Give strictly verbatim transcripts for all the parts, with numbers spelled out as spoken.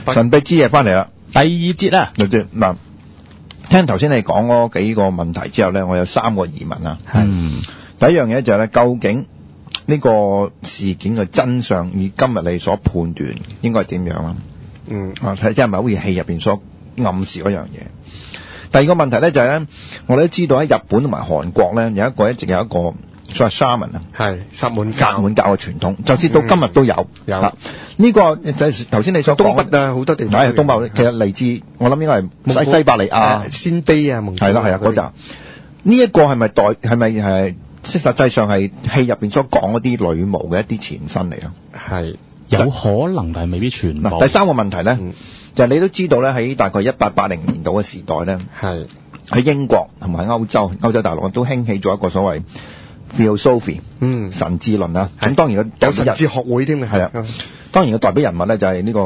神秘之夜翻嚟啦， 第二節啦。 嗱，聽頭先你講嗰幾個問題之後咧，我有三個疑問啊。 係。 第一樣嘢就係咧，究竟呢個事件嘅真相，以今日你所判斷應該係點樣啦？ 嗯。 啊，睇即係咪好似戲入邊所暗示嗰樣嘢？第二個問題咧就係咧，我哋都知道喺日本同埋韓國咧有一個一直有一個所謂 shaman 啊， 係薩滿教薩滿教嘅傳統，就至到今日都有。 有呢、這個就係頭先你所講東北啊，好多地方。 係東北，其實嚟自我諗應該係西西伯利亞、 鮮卑啊、蒙古。 係啦係啊嗰陣。呢一個係咪代係咪係即係實際上係戲入邊所講嗰啲女巫嘅一啲前身嚟啊？ 係有可能，但係未必全部。 第三個問題咧，嗯、就係你都知道咧，喺大概一八八零年度嘅時代咧， 係喺英國同埋歐洲、歐洲大陸都興起咗一個所謂 Theosophy， 嗯， 神智論啦。咁當然有神智學會添嘅， 係啊。當然嘅代表人物咧就係呢個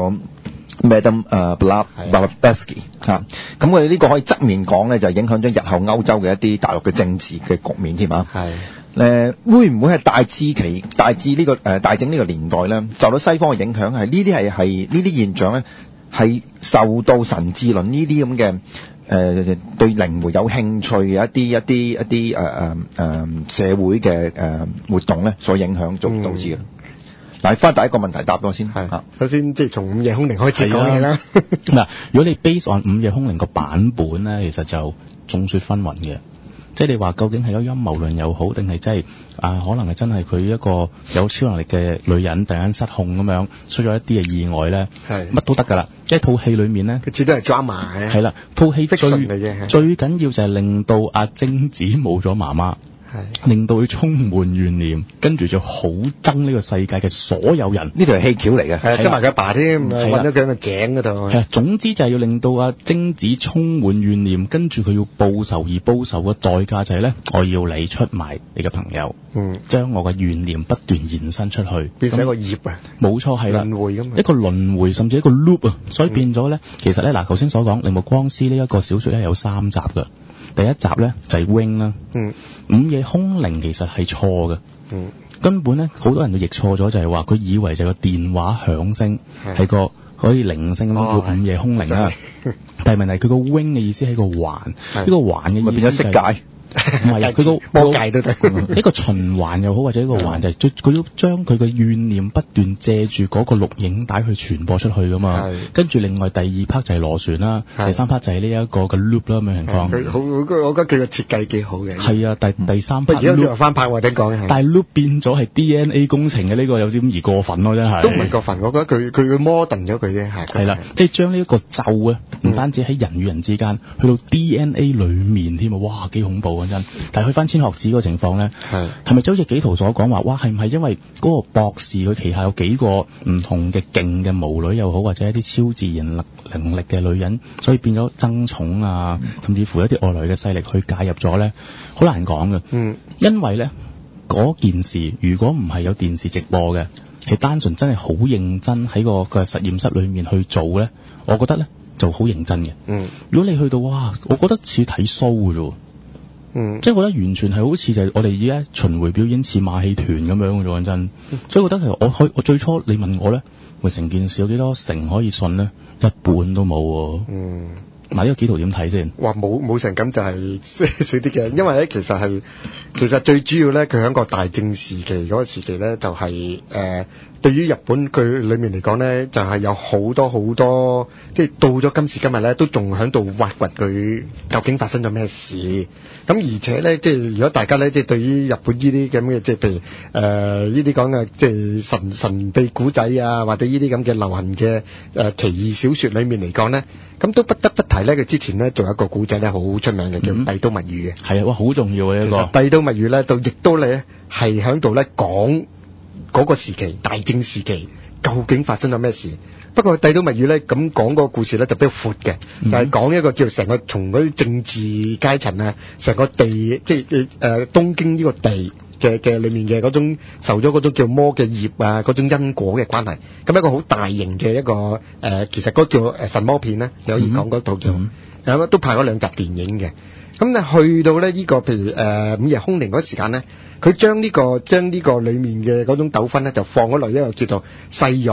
Madame 誒 Blavatsky 嚇。咁佢呢個可以側面講咧，就影響咗日後歐洲嘅一啲大陸嘅政治嘅局面添啊。 係。 誒會唔會係大致期大致呢個誒大正呢個年代咧，受到西方嘅影響係呢啲係係呢啲現象咧係受到神智論呢啲咁嘅誒對靈媒有興趣嘅一啲一啲一啲誒誒誒社會嘅誒、呃、活動咧所影響，做導致嘅。嗱、嗯，翻第一個問題答咗先係。 首先即係從午夜凶鈴開始講起啦。 嗱，如果你 base on 午夜凶鈴個版本咧，其實就眾說紛紜嘅。即係你話究竟係有陰謀論又好，定係真係啊？可能係真係佢一個有超能力嘅女人突然間失控咁樣，出咗一啲嘅意外咧，係乜都得㗎啦。一套戲裏面咧， 佢始終係 drama 嘅。係啦， 套戲最最緊要就係令到阿貞子冇咗媽媽。令到佢充滿怨念，跟住就好憎呢個世界嘅所有人。 呢條係戲橋嚟嘅， 係憎埋佢阿爸添，揾咗佢喺個井嗰度。 係啊，總之就係要令到阿貞子充滿怨念，跟住佢要報仇，而報仇嘅代價就係咧，我要你出賣你嘅朋友，嗯，將我嘅怨念不斷延伸出去， 變成一個業啊。 冇錯，係啦， 輪迴咁， 一個輪迴，甚至一個 loop 啊。所以變咗咧、嗯，其實咧嗱，頭先所講《鈴木光司》呢一個小說咧有三集㗎。第一集咧就係 Wing 啦，嗯，午夜凶鈴其實係錯嘅，嗯，根本咧好多人都譯錯咗，就係話佢以為就係個電話響聲係個可以鈴聲咁叫午夜凶鈴啦，但係問題佢個 Wing 嘅意思係個環，呢個環嘅意思變咗色戒。唔係啊，佢個魔界都得， 一個循環又好，或者一個環就係佢要將佢嘅怨念不斷借住嗰個錄影帶去傳播出去噶嘛。跟住另外第二 part 就係螺旋啦，第三 part 就係呢一個嘅 loop 啦咁嘅情況。 佢好，我覺得佢嘅設計幾好嘅。係啊，第第三 part 而家又翻拍或者講嘅。 但係 loop 變咗係 D N A 工程嘅呢、這個有啲咁而過分咯，真係。 都唔係過分，我覺得佢佢佢 modern 咗佢啫，係。係啦， 即係將呢一個咒啊，唔單止喺人與人之間，去到 D N A 裡面添啊，哇，幾恐怖啊真。但係去翻千學子嗰個情況咧，係係咪就好似紀陶所講話？哇，係唔係因為嗰個博士佢旗下有幾個唔同嘅勁嘅巫女又好，或者一啲超自然力能力嘅女人，所以變咗爭寵啊，甚至乎一啲外來嘅勢力去介入咗咧，好難講嘅。嗯，因為咧嗰件事如果唔係有電視直播嘅，係單純真係好認真喺個個實驗室裏面去做咧，我覺得咧就好認真嘅。嗯，如果你去到哇，我覺得似睇 show 嘅啫。嗯，即係我覺得完全係好似就係我哋而家巡迴表演似馬戲團咁樣嘅，講真。所以我覺得其實我可我最初你問我咧，喂，成件事有幾多成可以信咧？一半都冇。嗯，嗱，呢個紀陶點睇先？ 哇，冇冇成咁就係少啲嘅，因為咧其實係其實最主要咧，佢喺個大正時期嗰個時期咧，就係、是、誒、呃、對於日本佢裏面嚟講咧，就係、是、有好多好多，即係到咗今時今日咧，都仲喺度挖掘佢究竟發生咗咩事。咁而且咧，即係如果大家咧，即係對於日本呢啲咁嘅，即係譬如誒呢啲講嘅，即係神神秘古仔啊，或者呢啲咁嘅流行嘅誒、呃、奇異小說裏面嚟講咧，咁都不得不提咧，佢之前咧仲有一個古仔咧，好出名嘅、嗯、叫帝都物語嘅。係啊，哇，好重要嘅呢、這個。 帝都物語咧，到亦都咧係喺度咧講嗰個時期大正時期究竟發生咗咩事。不過帝都物語咧咁講個故事咧就比較闊嘅、嗯，就係、是、講一個叫成個從嗰啲政治階層啊，成個地即係誒、呃、東京呢個地嘅嘅裏面嘅嗰種受咗嗰種叫魔嘅業啊，嗰種因果嘅關係，咁一個好大型嘅一個誒、呃，其實嗰叫誒神魔片咧，你可以講嗰套叫，咁、嗯、都拍咗兩集電影嘅。咁咧去到咧、這、呢個譬如誒、呃、午夜凶鈴嗰時間咧，佢將呢、這個將呢個裏面嘅嗰種糾紛咧就放咗落一個叫做細咗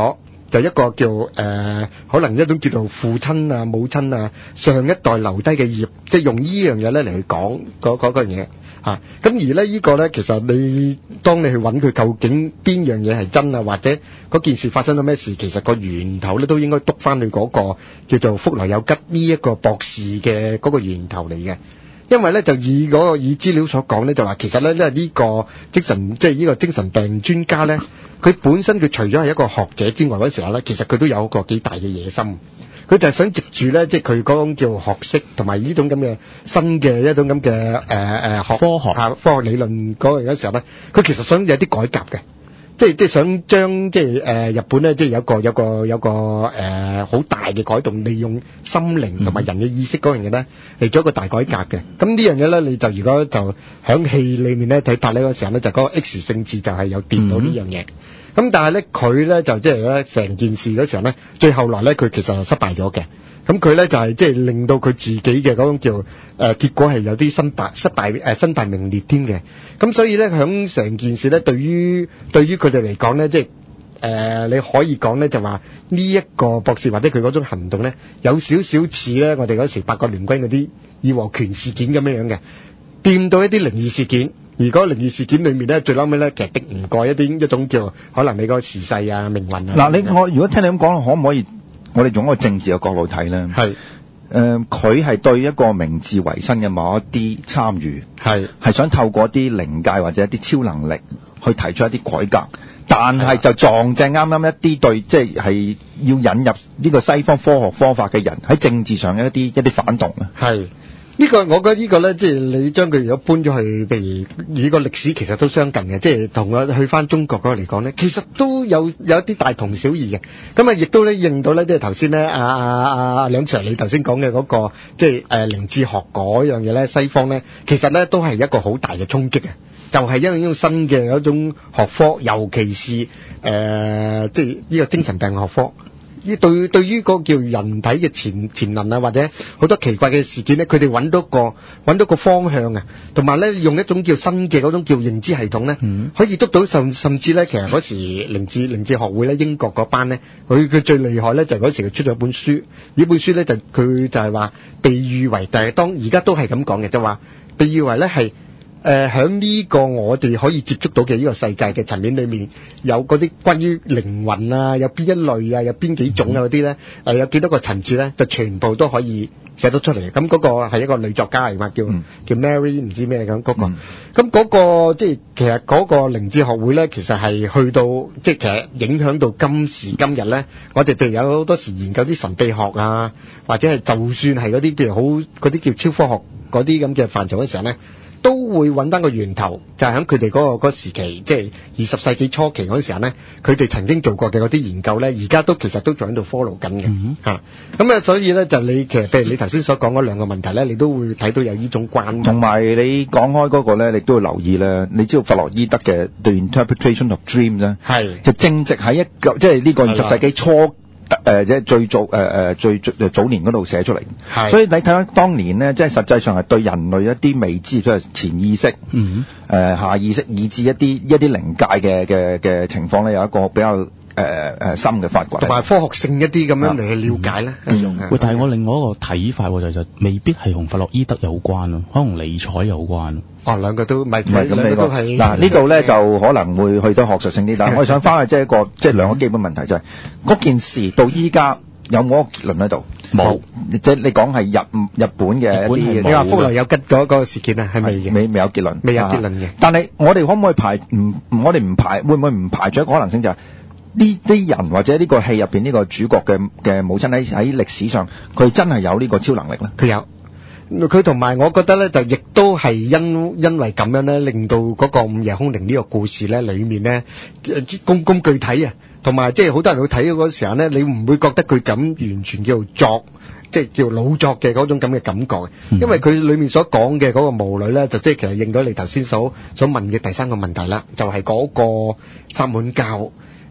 就一個叫誒、呃，可能一種叫做父親啊、母親啊上一代留低嘅業，即係用呢樣嘢咧嚟去講嗰嗰個嘢嚇。咁而咧呢個咧，其實你當你去揾佢究竟邊樣嘢係真啊，或者嗰件事發生咗咩事，其實個源頭咧都應該篤翻去嗰個叫做福來有吉呢一個博士嘅嗰個源頭嚟嘅。因為咧就以嗰個以資料所講咧，就話其實咧因為呢個精神即係呢個精神病專家咧，佢本身佢除咗係一個學者之外嗰時候咧，其實佢都有一個幾大嘅野心。佢就係想藉住咧，即係佢嗰種叫學識同埋呢種咁嘅新嘅一種咁嘅誒誒學科學啊科學理論嗰樣嘅時候咧，佢其實想有啲改革嘅。即係即係想將即係誒、呃、日本咧，即係有個有個有個誒好、呃、大嘅改動，利用心靈同埋人嘅意識嗰樣嘢咧嚟做一個大改革嘅。咁呢樣嘢咧，你就如果就響戲裏面咧睇拍呢個時候咧，就嗰個 X 性質就係有掂到呢樣嘢。咁、嗯、但係咧佢咧就即係咧成件事嗰時候咧，最後來咧佢其實係失敗咗嘅。咁佢咧就係即係令到佢自己嘅嗰種叫誒、呃、結果係有啲身敗失敗誒身敗名裂添嘅。咁所以咧響成件事咧，對於對於佢哋嚟講咧，即係誒你可以講咧就話呢一個博士或者佢嗰種行動咧，有少少似咧我哋嗰時八國聯軍嗰啲義和拳事件咁樣樣嘅，掂到一啲靈異事件。而嗰個靈異事件裏面咧，最嬲尾咧其實敵唔過一啲一種叫可能你個時勢啊命運啊。 嗱，你我如果聽你咁講，可唔可以我哋用一個政治嘅角度睇咧？係。誒，佢係、呃、對一個明治維新嘅某一啲參與，係係想透過一啲靈界或者一啲超能力去提出一啲改革，但係就撞正啱啱一啲對，即係係要引入呢個西方科學方法嘅人喺政治上嘅一啲一啲反動啊。係。呢、這個我覺得呢個咧，即係你將佢如果搬咗去，譬如呢個歷史其實都相近嘅，即係同我去翻中國嗰個嚟講咧，其實都有有一啲大同小異嘅。咁啊，亦都咧認到咧，即係頭先咧，阿阿阿梁 Sir 你頭先講嘅嗰個，即係誒靈智學嗰樣嘢咧，西方咧其實咧都係一個好大嘅衝擊嘅，就係、是、因為呢種新嘅嗰種學科，尤其是誒、呃、即係呢個精神病學科。呢對對於個叫人體嘅潛潛能啊，或者好多奇怪嘅事件咧，佢哋揾到個揾到個方向啊，同埋咧用一種叫新嘅嗰種叫認知系統咧，嗯、可以捉到甚甚至咧，其實嗰時靈智靈智學會咧，英國嗰班咧，佢佢最厲害咧就係、是、嗰時佢出咗一本書，呢本書咧就佢就係話被譽為，但係當而家都係咁講嘅，就話被譽為咧係。誒喺呢個我哋可以接觸到嘅呢個世界嘅層面裏面，有嗰啲關於靈魂啊，有邊一類啊，有邊幾種啊嗰啲咧，誒有幾多個層次咧，就全部都可以寫得出嚟。咁嗰個係一個女作家嚟嘛，叫、嗯、叫 Mary 唔知咩咁嗰個。咁、嗯、嗰、嗰個即係其實嗰個靈智學會咧，其實係去到即係其實影響到今時今日咧，我哋譬如有好多時研究啲神秘學啊，或者係就算係嗰啲譬如好嗰啲叫超科學嗰啲咁嘅範疇嘅時候咧，都會揾翻個源頭，就係喺佢哋嗰個嗰個時期，即係二十世紀初期嗰陣時候咧，佢哋曾經做過嘅嗰啲研究咧，而家都其實都仲喺度 follow 緊嘅嚇。咁、嗯、啊，所以咧就你其實譬如你頭先所講嗰兩個問題咧，你都會睇到有呢種關係。同埋你講開嗰個咧，你都要留意咧。你知道弗洛伊德嘅 The Interpretation of Dreams 咧，係就正值喺一個即係呢個二十世紀初。誒即係最早誒誒、呃、最最早年嗰度寫出嚟，所以你睇翻當年咧，即係實際上係對人類一啲未知，即係潛意識、嗯呃、下意識，以至一啲一啲靈界嘅嘅嘅情況咧，有一個比較誒誒、呃、深嘅發掘，同埋科學性一啲咁樣嚟去了解咧。嗯嗯、喂，但係我另外一個睇法就就未必係同弗洛伊德有關咯，可能尼采有關。哦，兩個都唔係唔係咁，兩個都係嗱呢度咧就可能會去到學術性啲，但係我想翻去即係一個即係兩個基本問題就係、是、嗰件事到依家有冇一個結論喺度？冇，即係你講係日日本嘅一啲，你話福來有吉嗰個事件啊，係咪未未有結論？未有結論嘅。但係我哋可唔可以排唔？我哋唔排會唔會唔排除一個可能性就係呢啲人或者呢個戲入邊呢個主角嘅嘅母親喺喺歷史上佢真係有呢個超能力咧？佢有。佢同埋我覺得咧，就亦都係因因為咁樣咧，令到嗰個午夜凶鈴呢個故事咧，裏面咧公公具體啊，同埋即係好多人去睇嗰時候咧，你唔會覺得佢咁完全叫做作，即係叫老作嘅嗰種咁嘅感覺嘅，因為佢裏面所講嘅嗰個巫女咧，就即係其實應到你頭先所所問嘅第三個問題啦，就係嗰個薩滿教。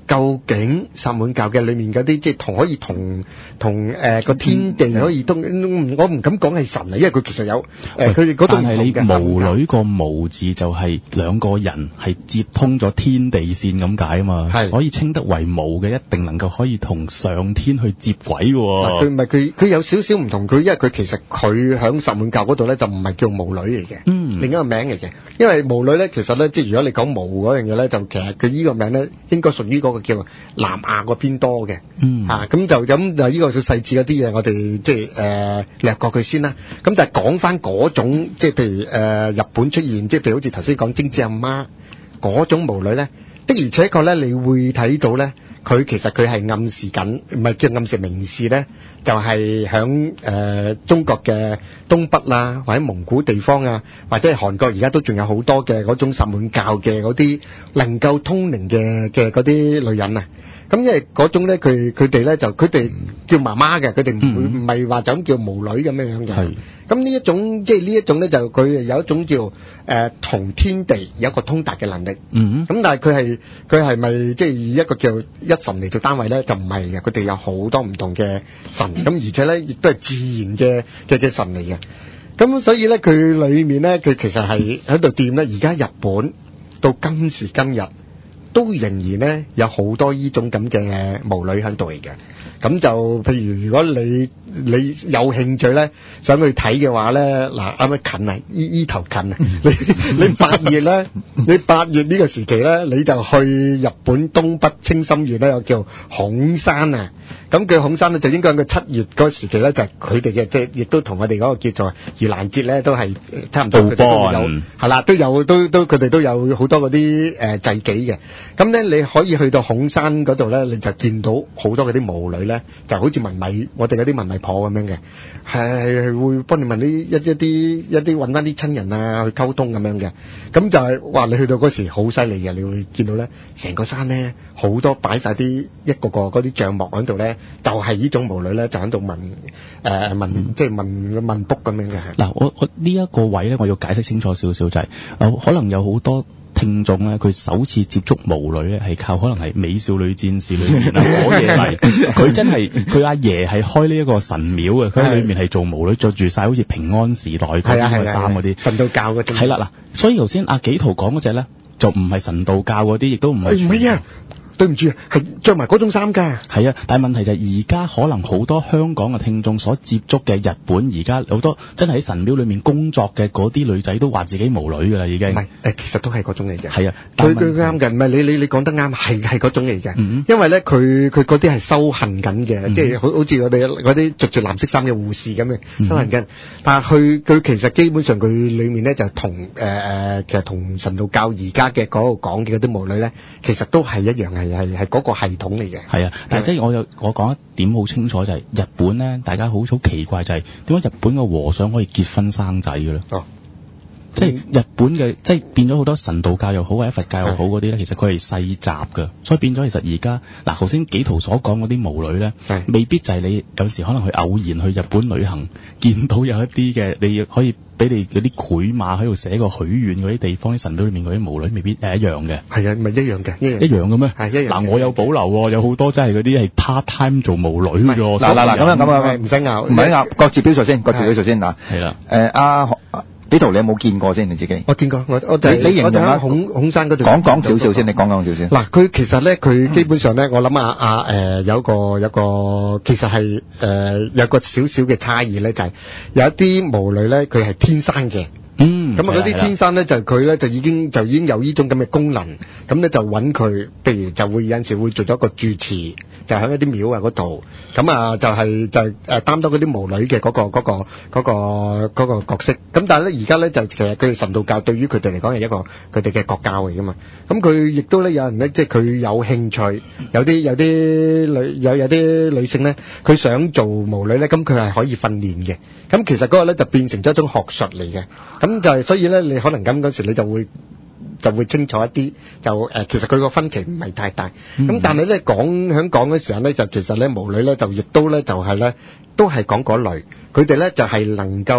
究竟薩滿教嘅裏面嗰啲即係同可以同同誒個天地可以通，我唔敢講係神啊，因為佢其實有誒佢哋嗰度唔同嘅。 但係你巫女個巫字就係兩個人係接通咗天地線咁解啊嘛，所以稱得為巫嘅一定能夠可以同上天去接軌嘅喎。 嗱，佢唔係佢佢有少少唔同，佢因為佢其實佢喺薩滿教嗰度咧就唔係叫巫女嚟嘅，嗯，另一個名嚟嘅。因為巫女咧其實咧即係如果你講巫嗰樣嘢咧，就其實佢呢個名咧應該屬於嗰個叫南亞嗰邊多嘅，嗯，嚇咁就咁就呢個細節嗰啲嘢，我哋即係誒略過佢先啦。咁但係講翻嗰種即係譬如誒、呃、日本出現，即係譬如好似頭先講貞子阿媽嗰種巫女咧，的而且確咧，你會睇到咧，佢其實佢係暗示緊，唔係叫暗示明示咧，就係響誒中國嘅東北啦，或者蒙古地方啊，或者係韓國而家都仲有好多嘅嗰種薩滿教嘅嗰啲能夠通靈嘅嘅嗰啲女人啊。咁因為嗰種咧，佢佢哋咧就佢哋叫媽媽嘅，佢哋唔會唔係話就咁叫巫女咁樣樣嘅。咁呢一種即係呢一種咧，就佢有一種叫誒、呃、同天地有一個通達嘅能力。嗯。咁但係佢係佢係咪即係以一個叫一神嚟做單位咧？就唔係嘅，佢哋有好多唔同嘅神。咁而且咧，亦都係自然嘅嘅嘅神嚟嘅。咁所以咧，佢裏面咧，佢其實係喺度掂咧。而家日本到今時今日，都仍然咧有好多呢種咁嘅巫女喺度嚟嘅，咁就譬如如果你你有興趣咧，想去睇嘅話咧，嗱啱啱近啊，依依頭近啊，你你八月咧，你八月呢個時期咧，你就去日本東北青森縣咧，有叫孔山啊。咁佢孔山咧就應該喺個七月嗰個時期咧，就係佢哋嘅即係亦都同我哋嗰個叫做盂蘭節咧，都係差唔多。佢哋都有係啦，都有都都佢哋都有好多嗰啲誒祭紀嘅。咁咧你可以去到孔山嗰度咧，你就見到好多嗰啲巫女咧，就好似問米我哋嗰啲問米婆咁樣嘅，係係會幫你問啲一一啲一啲揾翻啲親人啊去溝通咁樣嘅。咁就係話你去到嗰時好犀利嘅，你會見到咧成個山咧好多擺晒啲一個個嗰啲帳幕喺度咧。就係、是、呢種巫女咧，就喺度問誒、呃、問，嗯、即係問問卜咁樣嘅。 嗱，我我呢一個位咧，我要解釋清楚少少，就係、是呃、可能有好多聽眾咧，佢首次接觸巫女咧，係靠可能係美少女戰士裏面啊攞嘢嚟。佢真係佢阿爺係開呢一個神廟嘅，佢喺裏面係做巫女，着住晒好似平安時代嗰啲嘅衫嗰啲神道教嗰啲。係啦，嗱，所以頭先阿紀陶講嗰隻咧，就唔係神道教嗰啲，亦都唔係。唔係啊！ 對唔住，係着埋嗰種衫㗎。 係啊，但係問題就係而家可能好多香港嘅聽眾所接觸嘅日本，而家好多真係喺神廟裏面工作嘅嗰啲女仔都話自己巫女㗎啦，已經。唔係，誒，其實都係嗰種嚟嘅。係啊，佢佢啱嘅，唔係你你你講得啱，係係嗰種嚟嘅。嗯、因為咧，佢佢嗰啲係修行緊嘅，嗯、即係好好似我哋嗰啲着住藍色衫嘅護士咁嘅、嗯、修行緊。但係佢佢其實基本上佢裡面咧就同誒誒，其實同神道教而家嘅嗰個講嘅嗰啲巫女咧，其實都係一樣係。係係嗰個系統嚟嘅，係啊！但係即係我有我講一點好清楚就係、是、日本咧，大家好好奇怪就係點解日本嘅和尚可以結婚生仔嘅咧？哦，即係日本嘅即係變咗好多神道教又好或者佛教又好嗰啲咧，其實佢係世襲嘅，所以變咗其實而家嗱頭先紀陶所講嗰啲巫女咧，未必就係你有時可能去偶然去日本旅行見到有一啲嘅你可以。俾你嗰啲繪馬喺度寫個許願嗰啲地方，啲神廟裏面嗰啲巫女未必係一樣嘅。係啊，咪一樣嘅，一樣一樣嘅咩？係一樣。嗱，我有保留喎，有好多真係嗰啲係 part time 做巫女嘅啫。嗱嗱嗱，咁樣咁啊，唔使拗，唔使拗，各自表述先，各自表述先嗱。係啦。誒阿紀陶，你有冇見過先你自己？我見過，我我就你我就喺孔孔山嗰度講講少少先，你講講少少。嗱，佢其實咧，佢基本上咧，我諗啊啊誒有個有個其實係誒有個少少嘅差異咧，就係有一啲巫女咧，佢係天生嘅。嗯，咁啊嗰啲天生咧就佢咧就已經就已經有呢種咁嘅功能，咁咧就揾佢，譬如就會有陣時會做咗一個住持，就喺一啲廟啊嗰度，咁啊就係就係誒擔當嗰啲巫女嘅嗰個嗰個嗰個嗰個角色。咁但係咧而家咧就其實佢哋神道教對於佢哋嚟講係一個佢哋嘅國教嚟噶嘛。咁佢亦都咧有人咧即係佢有興趣，有啲有啲女有有啲女性咧，佢想做巫女咧，咁佢係可以訓練嘅。咁其實嗰個咧就變成咗一種學術嚟嘅。咁就係所以咧，你可能咁嗰時你就會就會清楚一啲，就誒、呃、其實佢個分歧唔係太大。咁、嗯、但係咧講響講嘅時候咧，就其實咧巫女咧就亦都咧就係、是、咧都係講嗰類，佢哋咧就係、是、能夠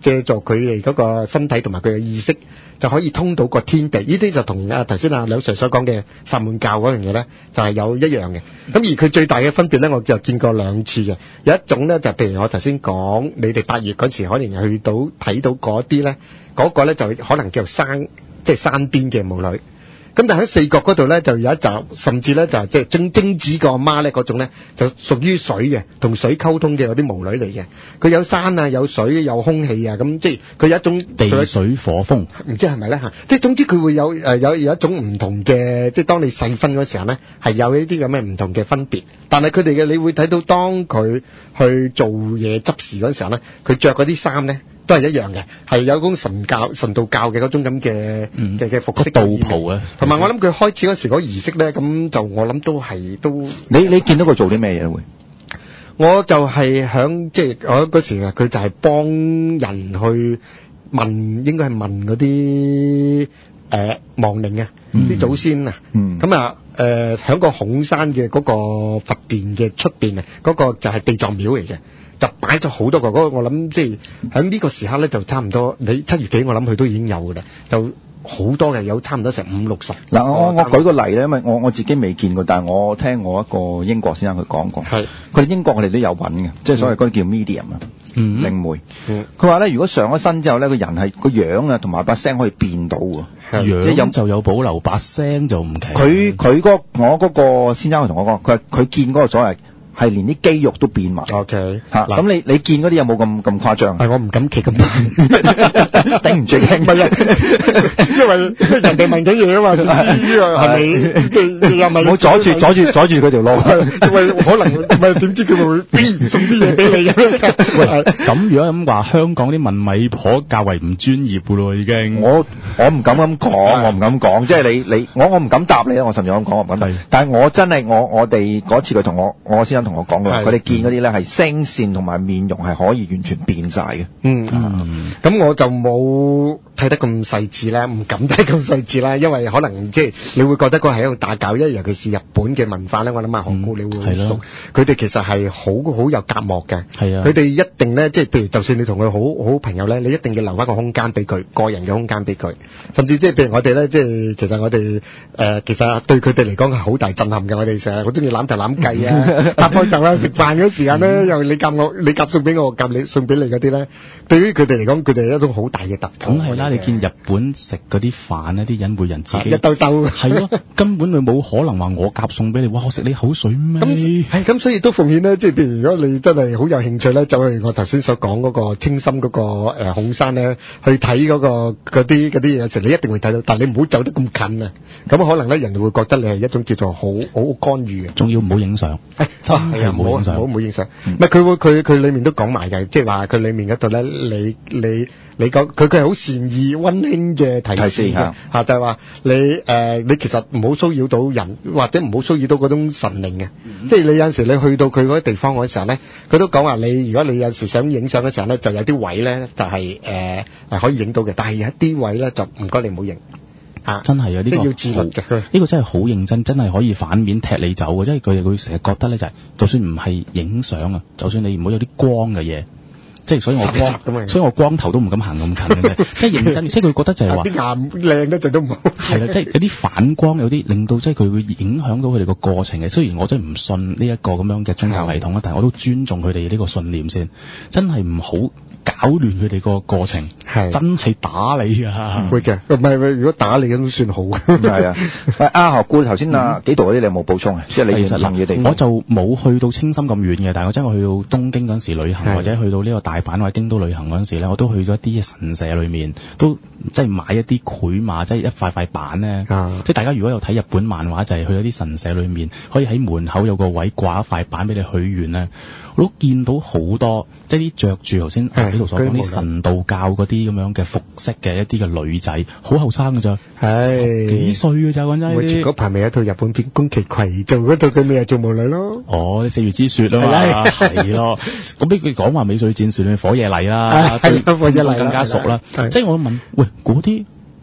借助佢哋嗰個身體同埋佢嘅意識，就可以通到個天地。呢啲就同啊頭先阿梁 Sir 所講嘅薩滿教嗰樣嘢咧，就係、是、有一樣嘅。咁而佢最大嘅分別咧，我就見過兩次嘅。有一種咧就譬如我頭先講，你哋八月嗰時可能去到睇到嗰啲咧，嗰、那個咧就可能叫山，即係山邊嘅巫女。咁但喺四國嗰度咧，就有一集，甚至咧就係即係精精子個阿媽咧嗰種咧，就屬於水嘅，同水溝通嘅嗰啲巫女嚟嘅。佢有山啊，有水，有空氣啊，咁即係佢有一種地水火風， 唔知係咪咧嚇？即係總之佢會有誒有有一種唔同嘅，即係當你細分嗰時候咧，係有呢啲咁嘅唔同嘅分別。但係佢哋嘅，你會睇到當佢去做嘢執事嗰時候咧，佢着嗰啲衫咧，都係一樣嘅，係有嗰種神教、神道教嘅嗰種咁嘅嘅嘅服飾道袍啊。 同埋我諗佢開始嗰時嗰儀式咧，咁就我諗都係都你你見到佢做啲咩嘢會？ 我就係響即係我嗰時啊，佢就係幫人去問，應該係問嗰啲誒亡靈啊，啲、嗯、祖先啊，咁啊誒響個孔山嘅嗰個佛殿嘅出邊啊，嗰、嗰個就係地藏廟嚟嘅。就擺咗好多個，嗰、那個我諗即係喺呢個時刻咧，就差唔多你七月幾，我諗佢都已經有㗎啦，就好多嘅，有差唔多成五六十。嗱， 我我舉個例咧，因為我我自己未見過，但係我聽我一個英國先生佢講過，係佢哋英國我哋都有揾嘅，即係所謂嗰啲叫 medium 啊、嗯，靈媒。佢話咧，如果上咗身之後咧，個人係個樣啊，同埋把聲可以變到喎， 樣就有保留，把聲就唔奇。 佢佢嗰我嗰個先生佢同我講，佢話佢見嗰個所謂。係連啲肌肉都變埋。OK， 嚇咁你你見嗰啲有冇咁咁誇張？係我唔敢企咁頂唔住驚。唔係啊，因為人哋問緊嘢啊嘛，點知啊係咪？又咪唔好阻住阻住阻住佢條路。因為可能唔係點知佢會會送啲嘢俾你咁。 喂，咁如果咁話，香港啲問米婆較為唔專業㗎咯，已經。 我我唔敢咁講，我唔敢講，即係你你我我唔敢答你啊！我甚至咁講，我唔敢答。但係我真係我我哋嗰次佢同我我先生同我講過，佢哋見嗰啲咧係聲線同埋面容係可以完全變晒嘅。 嗯，咁、嗯、我就冇睇得咁細緻啦，唔敢睇咁細緻啦，因為可能即係你會覺得嗰係一個打攪，因為尤其是日本嘅文化咧，我諗阿韓國你會好熟，佢哋其實係好好有隔膜嘅。係啊，佢哋一定咧，即係譬如就算你同佢好好朋友咧，你一定要留翻個空間俾佢，個人嘅空間俾佢。甚至即係譬如我哋咧，即係其實我哋誒、呃，其實對佢哋嚟講係好大震撼嘅。我哋成日好中意攬頭攬計啊，搭開凳啊，食飯嗰時間咧、嗯，又你夾我，你夾送俾我，我夾你送俾你嗰啲咧，對於佢哋嚟講，佢哋係一種好大嘅突破。 梗係啦，你見日本食嗰啲飯咧，啲隱晦人自己一兜兜， 係咯，根本佢冇可能話我夾送俾你，哇！我食你口水咩？ 咁係咁，所以都奉獻咧，即係譬如如果你真係好有興趣咧，就去我頭先所講嗰個清心嗰、嗰個誒、呃、孔山咧，去睇嗰、嗰個嗰啲嗰啲嘢時，你一定會睇到，但係你唔好走得咁近啊！咁可能咧，人哋會覺得你係一種叫做好好干預嘅， 仲要唔好影相，真係唔好影相， 唔好影相。唔係佢會佢佢裡面都講埋嘅，即係話佢裡面嗰度咧，你你你講佢佢係好善意溫馨嘅提示嘅嚇、啊，就係、是、話你誒、呃、你其實唔好騷擾到人，或者唔好騷擾到嗰種神靈嘅、嗯。即係你有陣時你去到佢嗰啲地方嗰時候咧，佢都講話你如果你有時想影相嘅時候咧，就有啲位咧就係誒係可以影到嘅，但係有一啲位咧就唔該你唔好影。啊， 真係啊！呢、這個要自律嘅，呢、 這個真係好認真，真係可以反面踢你走嘅，因為佢哋會成日覺得咧就係、是，就算唔係影相啊，就算你唔好有啲光嘅嘢，即係所以我光，所以我光頭都唔敢行咁近嘅啫，即係認真，即係佢覺得就係話啲顏靚得滯都唔好， 係啦，即係有啲反光，有啲令到即係佢會影響到佢哋個過程嘅。雖然我真係唔信呢一個咁樣嘅宗教系統啦，但係我都尊重佢哋呢個信念先，真係唔好搞亂佢哋個過程，係真係打你啊！ 會嘅，唔係如果打你咁都算好。 係啊，阿何故頭先啊幾度嗰啲你有冇補充啊？即係你其實諗嘅地方， 我就冇去到清心咁遠嘅，但係我真係去到東京嗰陣時旅行，或者去到呢個大阪或者京都旅行嗰陣時咧，我都去咗一啲神社裏面，都即係買一啲繪馬，即係一塊塊板咧、啊。即係大家如果有睇日本漫畫，就係、是、去一啲神社裏面，可以喺門口有個位掛一塊板俾你許願咧。我都見到好多即係啲着住頭先喺度所講啲神道教嗰啲咁樣嘅服飾嘅一啲嘅女仔，好後生㗎咋，十幾歲㗎咋，講真。 我前嗰排咪有一套日本片宮崎葵做嗰套，佢咪係做巫女咯。 哦，四月之雪啊嘛，係咯。咁俾佢講話美少女戰士裏面火野麗啦，對火野麗更加熟啦。即係我問，喂嗰啲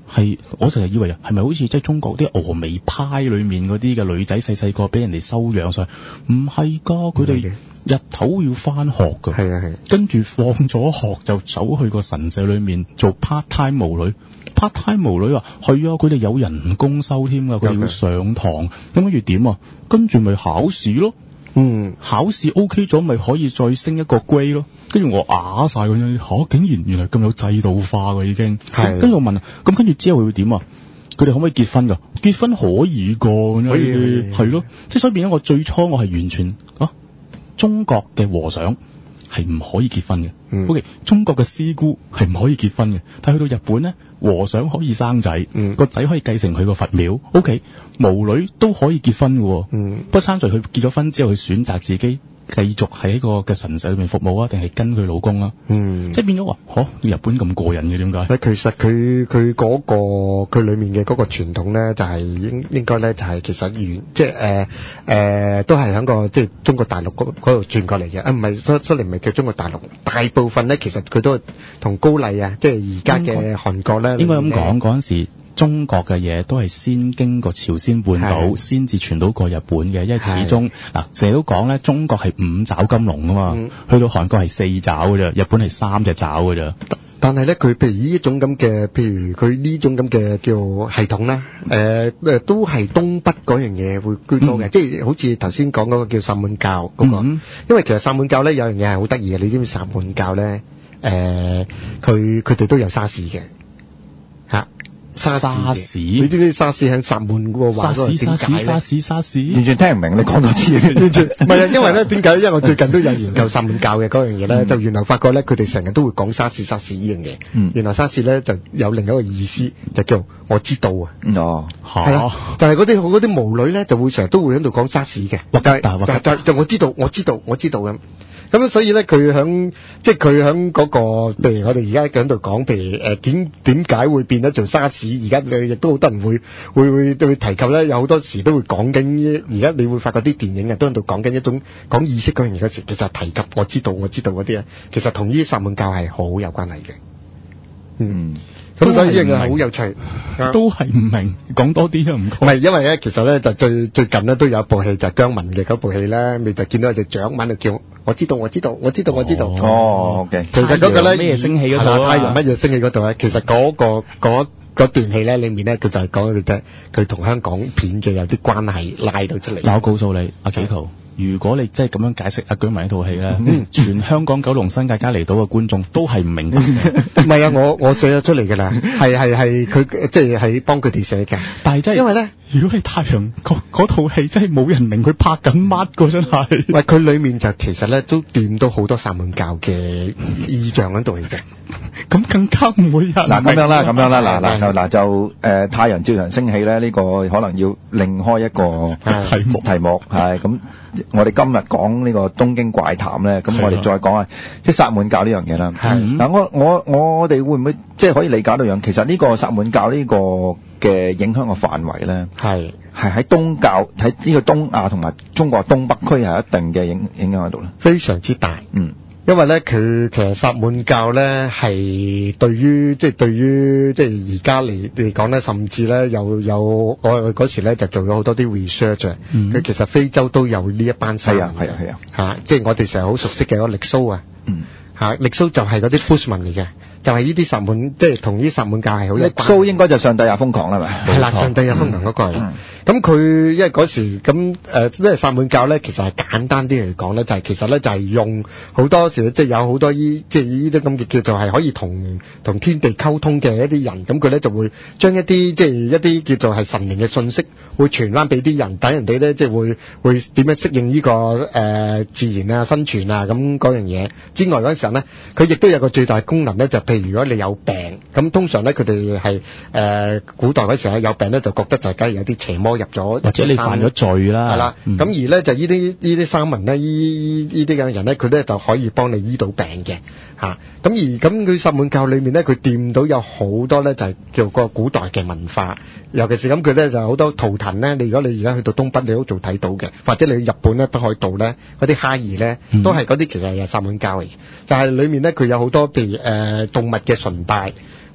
係我成日以為係咪好似即係中國啲峨眉派裏面嗰啲嘅女仔細細個俾人哋收養上去？唔係㗎，佢哋日頭要翻學㗎， 係啊係，跟住放咗學就走去個神社裏面做 part time 巫女。part time 巫女話係啊，佢哋有人工收添㗎，佢哋要上堂，咁跟住點啊？跟住咪考試咯。 嗯， 考試 OK 咗，咪可以再升一個 grade 咯。跟住我啞晒咁樣，嚇、啊！竟然原來咁有制度化㗎已經。係。跟住我問啊，咁跟住之後會點啊？佢哋可唔可以結婚㗎？結婚可以㗎， 可以。 係咯，即係所以變咗我最初我係完全啊，中國嘅和尚係唔可以結婚嘅。 嗯、 O.K. 中國嘅師姑係唔可以結婚嘅，但係去到日本咧，和尚可以生仔， 嗯、 個仔可以繼承佢個佛廟。O.K. 巫女都可以結婚嘅， 嗯、 不過參在佢結咗婚之後，佢選擇自己繼續喺個嘅神社裏面服務啊，定係跟佢老公啊？ 嗯， 即係變咗話，嗬、哦，日本咁過癮嘅點解？ 其實佢佢嗰個佢裡面嘅嗰個傳統咧，就係、是、應應該咧就係、是、其實原即係誒誒都係喺個即係中國大陸嗰度轉過嚟嘅。啊唔係，所所以唔係叫中國大陸，大部分咧其實佢都同高麗啊，即係而家嘅韓國咧， 應該咁講嗰陣時。中國嘅嘢都係先經過朝鮮半島，先至傳到過日本嘅，因為始終嗱成日都講咧，中國係五爪金龍啊嘛，嗯、去到韓國係四爪嘅啫，日本係三隻爪嘅啫。 但係咧，佢譬如呢種咁嘅，譬如佢呢種咁嘅叫系統咧，誒、呃、誒都係東北嗰樣嘢會居多嘅，嗯、即係好似頭先講嗰個叫薩滿教嗰、嗰個，嗯、因為其實薩滿教咧有樣嘢係好得意嘅，你知唔知薩滿教咧？誒佢佢哋都有沙士嘅嚇。 沙士， 你知唔知沙士喺薩滿嗰個話嗰個點解咧？ 沙士沙士， 完全聽唔明，你講多次。 完全唔係啊，因為咧點解？因為我最近都有研究薩滿教嘅嗰樣嘢咧，嗯、就原來發覺咧，佢哋成日都會講沙士沙士呢樣嘢。嗯、原來沙士咧就有另一個意思，就叫我知道啊。 哦， 係啦，就係嗰啲嗰啲巫女咧，就會成日都會喺度講沙士嘅。就係就就就我知道，我知道，我知道咁。咁所以咧，佢響即係佢響嗰個，譬如我哋而家喺度講，譬如誒點點解會變得做沙士？而家你亦都好多人會會會會提及咧，有好多時都會講緊。而家你會發覺啲電影啊，都喺度講緊一種講意識嗰樣嘢嘅時，其實提及我知道我知道嗰啲啊，其實同呢啲薩滿教係好有關係嘅。嗯。咁所以呢樣嘢好有趣， 都係唔明，講多啲啊唔該。 唔係因為咧，其實咧就最最近咧都有一部戲就係姜文嘅嗰部戲咧，咪就見到有隻掌紋就叫我知道我知道我知道我知道。 哦 ，OK。 其實嗰個咧咩升起嗰度啊？ 太陽乜嘢升起嗰度咧？其實嗰個嗰嗰段戲咧裏面咧，佢就係講佢啫，佢同香港片嘅有啲關係拉到出嚟。 嗱，我告訴你，阿紀陶。如果你真係咁樣解釋阿姜文呢套戲咧，嗯、全香港九龍新界加嚟到嘅觀眾都係唔明白嘅。 唔係啊，我我寫咗出嚟㗎啦，係係係佢即係係幫佢哋寫嘅。 但係真係因為咧，如果你太陽嗰套戲真係冇人明佢拍緊乜㗎，真係。 喂，佢裡面就其實咧都掂到好多薩滿教嘅意象喺度嚟嘅。 咁更加唔會有人嗱咁樣啦，咁樣啦，嗱嗱就嗱就誒太陽照常升起咧，呢、呢個可能要另開一個題目題目係咁。我哋今日講呢個東京怪談咧，咁我哋再講下即係薩滿教呢樣嘢啦。嗱，我我我哋會唔會即係可以理解到樣？其實呢個薩滿教呢個嘅影響嘅範圍咧，係係喺東教喺呢個東亞同埋中國東北區係一定嘅影影響喺度咧， 非常之大。嗯。因為咧，佢其實薩滿教咧係對於即係對於即係而家嚟嚟講咧，甚至咧有有我嗰時咧就做咗好多啲 research。佢、嗯、其實非洲都有呢一班薩滿。係啊係啊係啊嚇！即係我哋成日好熟悉嘅嗰個力蘇啊。嗯。嚇！力蘇就係嗰啲 Bushman 嚟嘅，就係呢啲薩滿，即係同呢啲薩滿教係好有關。力蘇應該就上帝也瘋狂啦，係咪？係啦，上帝也瘋狂嗰個。咁佢因為嗰時咁誒，因為薩滿教咧，其實係簡單啲嚟講咧，就係、是、其實咧就係用好多時即係有好多依即係依啲咁嘅叫做係可以同同天地溝通嘅一啲人，咁佢咧就會將一啲即係一啲叫做係神靈嘅信息，會傳翻俾啲人，等人哋咧即係會會點樣適應呢、這個誒、呃、自然啊、生存啊咁嗰樣嘢之外嗰陣時候咧，佢亦都有個最大功能咧，就譬如如果你有病，咁通常咧佢哋係誒古代嗰時候有病咧，就覺得就梗係有啲邪魔入咗，或者你犯咗罪啦，係啦。咁、嗯、而咧就呢啲呢啲山民咧，依呢啲咁嘅人咧，佢咧就可以幫你醫到病嘅嚇。咁、啊、而咁佢薩滿教裏面咧，佢掂到有好多咧，就係、是、叫個古代嘅文化，尤其是咁佢咧就好多圖騰咧。你如果你而家去到東北，你都做睇到嘅，或者你去日本咧，北海道咧嗰啲哈兒咧，都係嗰啲其實係薩滿教嚟嘅。就係、是、裏面咧，佢有好多譬如誒、呃、動物嘅崇拜。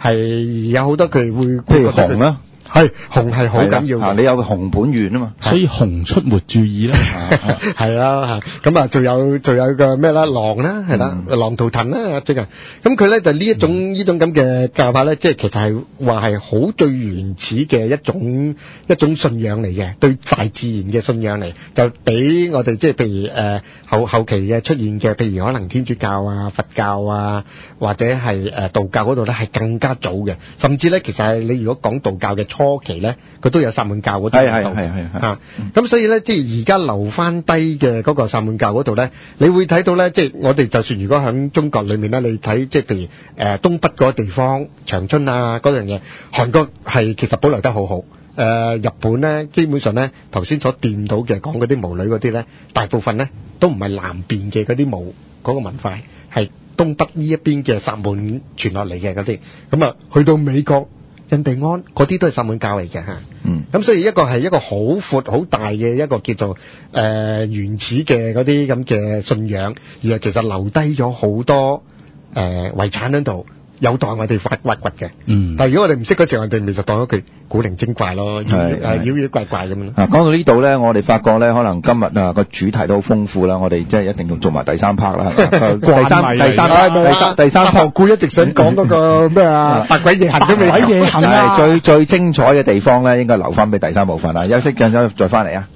係有好多佢會， 譬如熊啦。 係熊係好緊要嘅， 你有個熊本願啊嘛， 所以熊出沒注意啦， 係啦嚇，咁啊仲有仲有個咩啦狼啦係啦，狼圖騰啦最近，咁佢咧就呢一種呢種咁嘅教法咧，即係其實係話係好最原始嘅一種一種信仰嚟嘅，對大自然嘅信仰嚟，就比我哋即係譬如誒後後期嘅出現嘅，譬如可能天主教啊、佛教啊，或者係誒道教嗰度咧係更加早嘅，甚至咧其實係你如果講道教嘅初期咧，佢都有薩滿教嗰度， 係係係係啊，咁所以咧，即係而家留翻低嘅嗰個薩滿教嗰度咧，你會睇到咧，即係我哋就算如果喺中國裏面咧，你睇即係譬如誒、呃、東北嗰個地方長春啊嗰樣嘢，韓國係其實保留得好好，誒、呃、日本咧基本上咧頭先所掂到嘅講嗰啲巫女嗰啲咧，大部分咧都唔係南邊嘅嗰啲巫嗰個文化，係東北呢一邊嘅薩滿傳落嚟嘅嗰啲，咁啊去到美國。印第安嗰啲都係薩滿教嚟嘅嚇，嗯，咁所以一個係一個好闊好大嘅一個叫做誒、呃、原始嘅嗰啲咁嘅信仰，而係其實留低咗好多誒、呃、遺產喺度，有待我哋發掘掘嘅，嗯，但係如果我哋唔識嗰時候，我哋咪就當咗佢古靈精怪咯，誒妖妖怪怪咁樣。 啊，講到呢度咧，我哋發覺咧，可能今日啊個主題都好豐富啦，我哋即係一定要做埋第三 part 啦。第三第三第三第三學顧一直想講嗰個咩啊百鬼夜行都未， 百鬼夜行啊！ 最最精彩嘅地方咧，應該留翻俾第三部分啦。休息陣間再翻嚟啊！